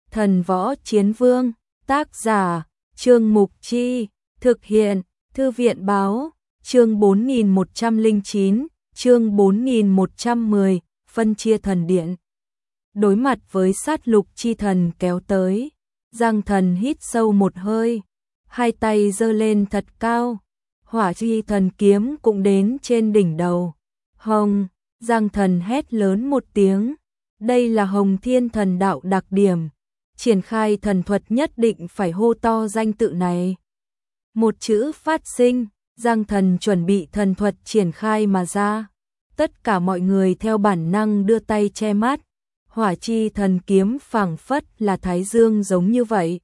Thần võ chiến vương, tác giả, Trương Mục Chi, thực hiện, Thư viện báo, chương 4109, chương 4110, phân chia thần điện. Đối mặt với sát lục chi thần kéo tới, Giang Thần hít sâu một hơi, hai tay giơ lên thật cao, hỏa chi thần kiếm cũng đến trên đỉnh đầu. Hồng, Giang Thần hét lớn một tiếng, đây là Hồng Thiên Thần Đạo đặc điểm, triển khai thần thuật nhất định phải hô to danh tự này. Một chữ phát sinh, Giang Thần chuẩn bị thần thuật triển khai mà ra. Tất cả mọi người theo bản năng đưa tay che mắt, hỏa chi thần kiếm phảng phất là thái dương giống như vậy.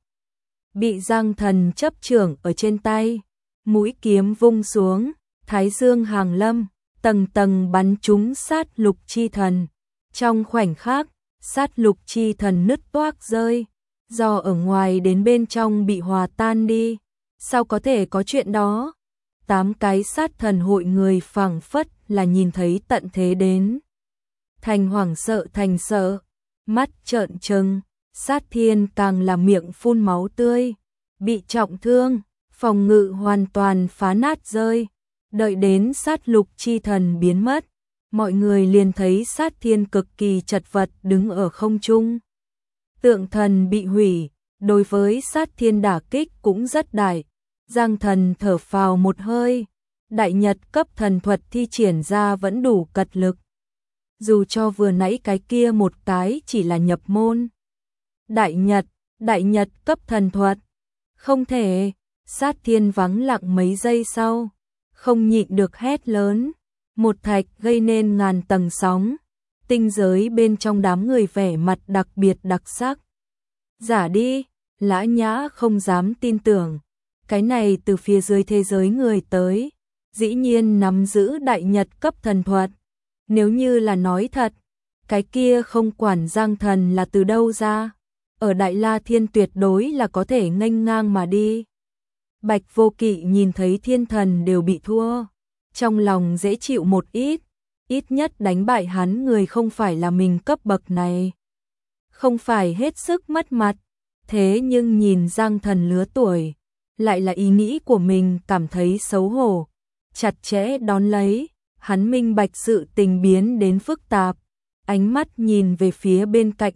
Bị Giang Thần chấp chưởng ở trên tay, mũi kiếm vung xuống, thái dương hàng lâm, tầng tầng bắn trúng sát lục chi thần. Trong khoảnh khắc, sát lục chi thần nứt toác rơi, do ở ngoài đến bên trong bị hòa tan đi. Sao có thể có chuyện đó? 8 cái sát thần hội người phảng phất là nhìn thấy tận thế đến. Thành hoảng sợ thành sợ, mắt trợn trừng, Sát Thiên càng là miệng phun máu tươi, bị trọng thương, phòng ngự hoàn toàn phá nát rơi. Đợi đến sát lục chi thần biến mất, mọi người liền thấy Sát Thiên cực kỳ chật vật đứng ở không trung. Tượng thần bị hủy, đối với Sát Thiên đả kích cũng rất đại. Giang Thần thở phào một hơi, đại nhật cấp thần thuật thi triển ra vẫn đủ cật lực. Dù cho vừa nãy cái kia một cái chỉ là nhập môn. Đại nhật cấp thần thuật. Không thể, Sát Thiên vắng lặng mấy giây sau, không nhịn được hét lớn. Một thạch gây nên ngàn tầng sóng, tinh giới bên trong đám người vẻ mặt đặc biệt đặc sắc. Giả đi, Lã Nhã không dám tin tưởng. Cái này từ phía dưới thế giới người tới, dĩ nhiên nắm giữ đại nhật cấp thần thuật. Nếu như là nói thật, cái kia không quản Giang Thần là từ đâu ra, ở Đại La Thiên tuyệt đối là có thể nghênh ngang mà đi. Bạch Vô Kỵ nhìn thấy thiên thần đều bị thua, trong lòng dễ chịu một ít nhất đánh bại hắn người không phải là mình cấp bậc này. Không phải hết sức mất mặt, thế nhưng nhìn Giang Thần lứa tuổi, lại là ý nghĩ của mình cảm thấy xấu hổ, chặt chẽ đón lấy, hắn minh bạch sự tình biến đến phức tạp, ánh mắt nhìn về phía bên cạnh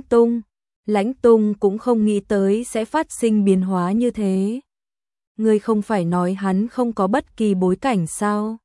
Lãnh Tung cũng không nghĩ tới sẽ phát sinh biến hóa như thế. Ngươi không phải nói hắn không có bất kỳ bối cảnh sao?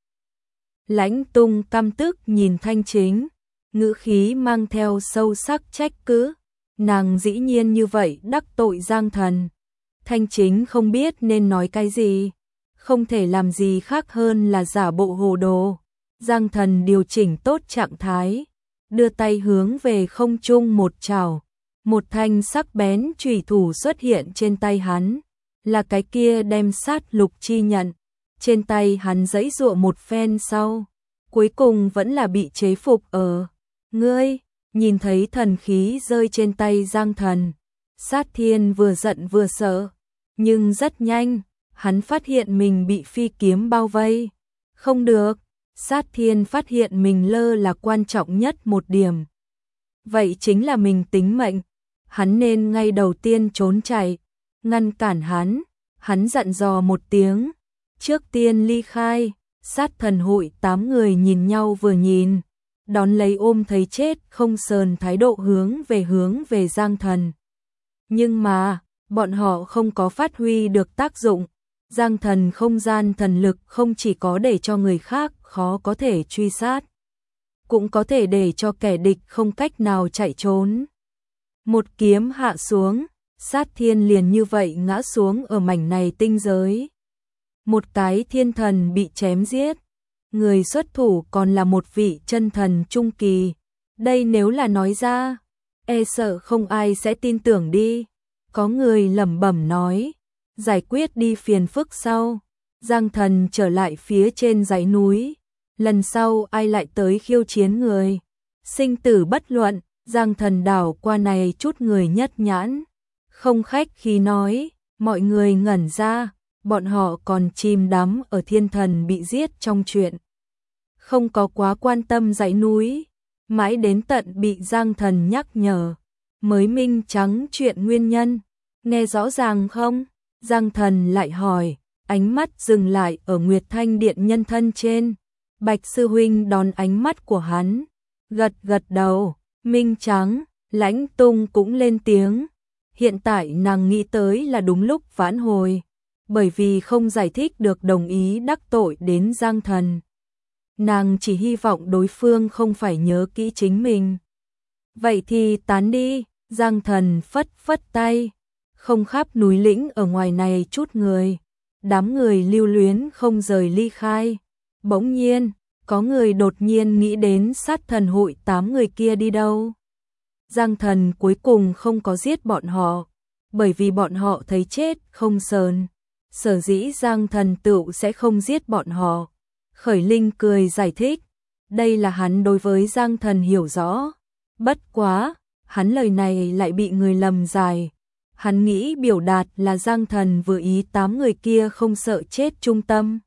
Lãnh Tung căm tức nhìn Thanh Chính, ngữ khí mang theo sâu sắc trách cứ, nàng dĩ nhiên như vậy đắc tội Giang Thần. Thanh Chính không biết nên nói cái gì, không thể làm gì khác hơn là giả bộ hồ đồ. Giang Thần điều chỉnh tốt trạng thái, đưa tay hướng về không trung một chảo, một thanh sắc bén chủy thủ xuất hiện trên tay hắn, là cái kia đem sát lục chi nhận. Trên tay hắn giãy giụa một phen sau, cuối cùng vẫn là bị chế phục ở. Ngươi, nhìn thấy thần khí rơi trên tay Giang Thần, Sát Thiên vừa giận vừa sợ. Nhưng rất nhanh, hắn phát hiện mình bị phi kiếm bao vây. Không được, Sát Thiên phát hiện mình lơ là quan trọng nhất một điểm. Vậy chính là mình tính mệnh. Hắn nên ngay đầu tiên trốn chạy, ngăn cản hắn dặn dò một tiếng. Trước tiên ly khai, sát thần hội 8 người nhìn nhau vừa nhìn, đón lấy ôm thấy chết không sờn thái độ hướng về Giang Thần. Nhưng mà, bọn họ không có phát huy được tác dụng. Giang Thần không gian thần lực không chỉ có để cho người khác khó có thể truy sát, cũng có thể để cho kẻ địch không cách nào chạy trốn. Một kiếm hạ xuống, Sát Thiên liền như vậy ngã xuống ở mảnh này tinh giới. Một cái thiên thần bị chém giết, người xuất thủ còn là một vị chân thần trung kỳ. Đây nếu là nói ra, e sợ không ai sẽ tin tưởng đi. Có người lẩm bẩm nói, giải quyết đi phiền phức sau, Giang Thần trở lại phía trên dãy núi. Lần sau ai lại tới khiêu chiến người, sinh tử bất luận. Giang Thần đảo qua này chút người nhất nhãn, không khách khí nói, mọi người ngẩn ra, bọn họ còn chìm đắm ở thiên thần bị giết trong chuyện, không có quá quan tâm dãy núi, mãi đến tận bị Giang Thần nhắc nhở, mới minh trắng chuyện nguyên nhân. Nghe rõ ràng không? Giang Thần lại hỏi, ánh mắt dừng lại ở Nguyệt Thanh Điện nhân thân trên. Bạch sư huynh đón ánh mắt của hắn, gật gật đầu, minh trắng. Lãnh Tung cũng lên tiếng. Hiện tại nàng nghĩ tới là đúng lúc vãn hồi, bởi vì không giải thích được đồng ý đắc tội đến Giang Thần. Nàng chỉ hy vọng đối phương không phải nhớ kỹ chính mình. Vậy thì tán đi, Giang Thần phất phất tay. Không khắp núi lĩnh ở ngoài này chút người. Đám người lưu luyến không rời ly khai. Bỗng nhiên, có người đột nhiên nghĩ đến sát thần hội 8 người kia đi đâu. Giang Thần cuối cùng không có giết bọn họ, bởi vì bọn họ thấy chết không sờn. Sở dĩ Giang Thần tựu sẽ không giết bọn họ. Khởi Linh cười giải thích, đây là hắn đối với Giang Thần hiểu rõ. Bất quá, hắn lời này lại bị người lầm giải. Hắn nghĩ biểu đạt là Giang Thần vừa ý 8 người kia không sợ chết trung tâm,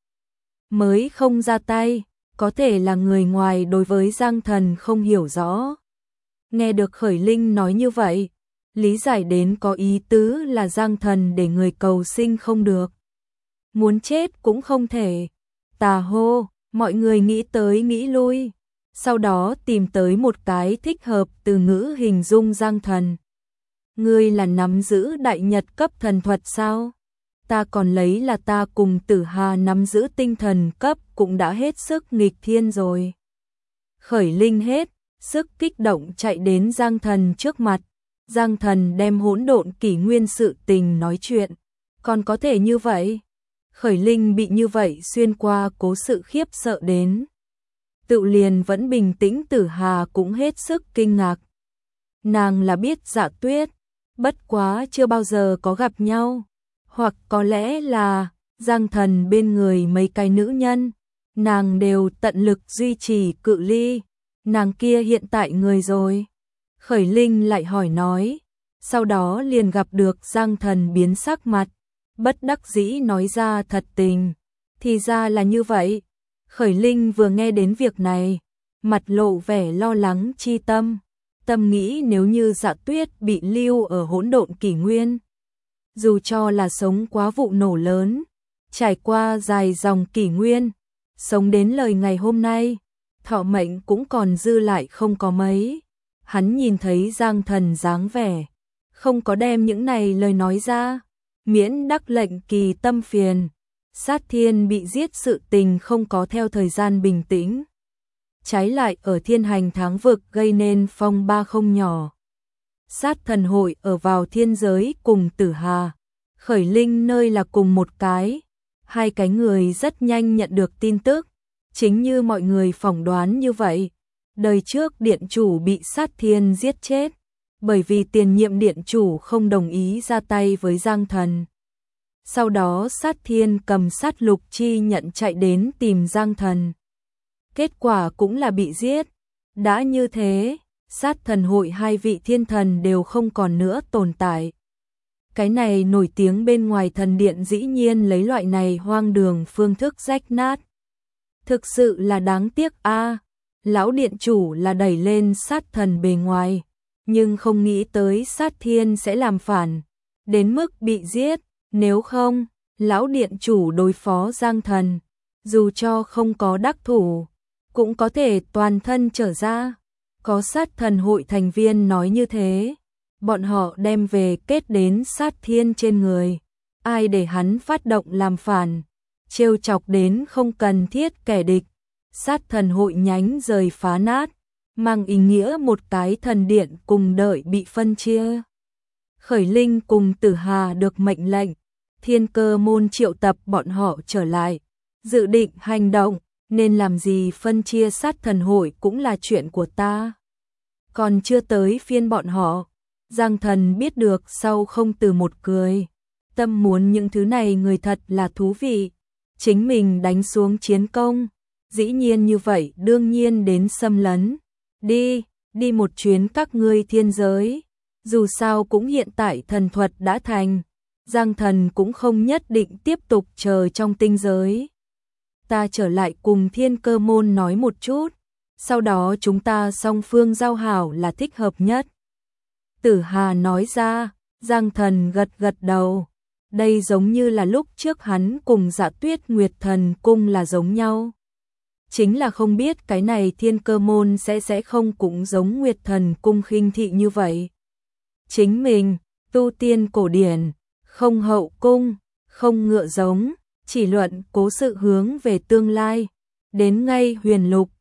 mới không ra tay, có thể là người ngoài đối với Giang Thần không hiểu rõ. Nghe được Khởi Linh nói như vậy, lý giải đến có ý tứ là Giang Thần để người cầu sinh không được. Muốn chết cũng không thể. Tà hô, mọi người nghĩ tới nghĩ lui. Sau đó tìm tới một cái thích hợp từ ngữ hình dung Giang Thần. Ngươi là nắm giữ đại nhật cấp thần thuật sao? Ta còn lấy là ta cùng Tử Hà nắm giữ tinh thần cấp cũng đã hết sức nghịch thiên rồi. Khởi Linh hết sức kích động chạy đến Giang Thần trước mặt. Giang Thần đem hỗn độn kỷ nguyên sự tình nói chuyện. Còn có thể như vậy? Khởi Linh bị như vậy xuyên qua cố sự khiếp sợ đến. Tự liền vẫn bình tĩnh Tử Hà cũng hết sức kinh ngạc. Nàng là biết Dạ Tuyết, bất quá chưa bao giờ có gặp nhau. Hoặc có lẽ là Giang Thần bên người mấy cái nữ nhân, nàng đều tận lực duy trì cự ly. Nàng kia hiện tại người rồi. Khởi Linh lại hỏi nói. Sau đó liền gặp được Giang Thần biến sắc mặt, bất đắc dĩ nói ra thật tình. Thì ra là như vậy. Khởi Linh vừa nghe đến việc này, mặt lộ vẻ lo lắng chi tâm. Tâm nghĩ nếu như Dạ Tuyết bị lưu ở hỗn độn kỷ nguyên, dù cho là sống quá vụ nổ lớn, trải qua dài dòng kỷ nguyên, sống đến lời ngày hôm nay, thọ mệnh cũng còn dư lại không có mấy. Hắn nhìn thấy Giang Thần dáng vẻ, không có đem những này lời nói ra, miễn đắc lệnh kỳ tâm phiền. Sát Thiên bị giết sự tình không có theo thời gian bình tĩnh, trái lại ở Thiên Hành Tháng Vực gây nên phong ba không nhỏ. Sát thần hội ở vào thiên giới cùng Tử Hà, Khởi Linh nơi là cùng một cái. Hai cái người rất nhanh nhận được tin tức, chính như mọi người phỏng đoán như vậy. Đời trước điện chủ bị Sát Thiên giết chết, bởi vì tiền nhiệm điện chủ không đồng ý ra tay với Giang Thần. Sau đó Sát Thiên cầm sát lục chi nhận chạy đến tìm Giang Thần. Kết quả cũng là bị giết. Đã như thế, sát thần hội hai vị thiên thần đều không còn nữa tồn tại. Cái này nổi tiếng bên ngoài thần điện dĩ nhiên lấy loại này hoang đường phương thức rách nát. Thực sự là đáng tiếc a. Lão điện chủ là đẩy lên sát thần bề ngoài, nhưng không nghĩ tới Sát Thiên sẽ làm phản, đến mức bị giết. Nếu không, lão điện chủ đối phó Giang Thần, dù cho không có đắc thủ, cũng có thể toàn thân trở ra. Có sát thần hội thành viên nói như thế, bọn họ đem về kết đến Sát Thiên trên người. Ai để hắn phát động làm phản, trêu chọc đến không cần thiết kẻ địch. Sát thần hội nhánh rời phá nát, mang ý nghĩa một cái thần điện cùng đợi bị phân chia. Khởi Linh cùng Tử Hà được mệnh lệnh, Thiên Cơ môn triệu tập bọn họ trở lại, dự định hành động, nên làm gì phân chia sát thần hội cũng là chuyện của ta. Còn chưa tới phiên bọn họ. Giang Thần biết được sau không từ một cười. Tâm muốn những thứ này người thật là thú vị. Chính mình đánh xuống chiến công, dĩ nhiên như vậy đương nhiên đến xâm lấn. Đi một chuyến các ngươi thiên giới. Dù sao cũng hiện tại thần thuật đã thành, Giang Thần cũng không nhất định tiếp tục chờ trong tinh giới. Ta trở lại cùng Thiên Cơ môn nói một chút, sau đó chúng ta song phương giao hảo là thích hợp nhất. Tử Hà nói ra. Giang Thần gật gật đầu. Đây giống như là lúc trước hắn cùng Dạ Tuyết Nguyệt Thần Cung là giống nhau. Chính là không biết cái này Thiên Cơ môn sẽ không cũng giống Nguyệt Thần Cung khinh thị như vậy. Chính mình, tu tiên cổ điển, không hậu cung, không ngựa giống, chỉ luận cố sự hướng về tương lai. Đến ngay Huyền Lục,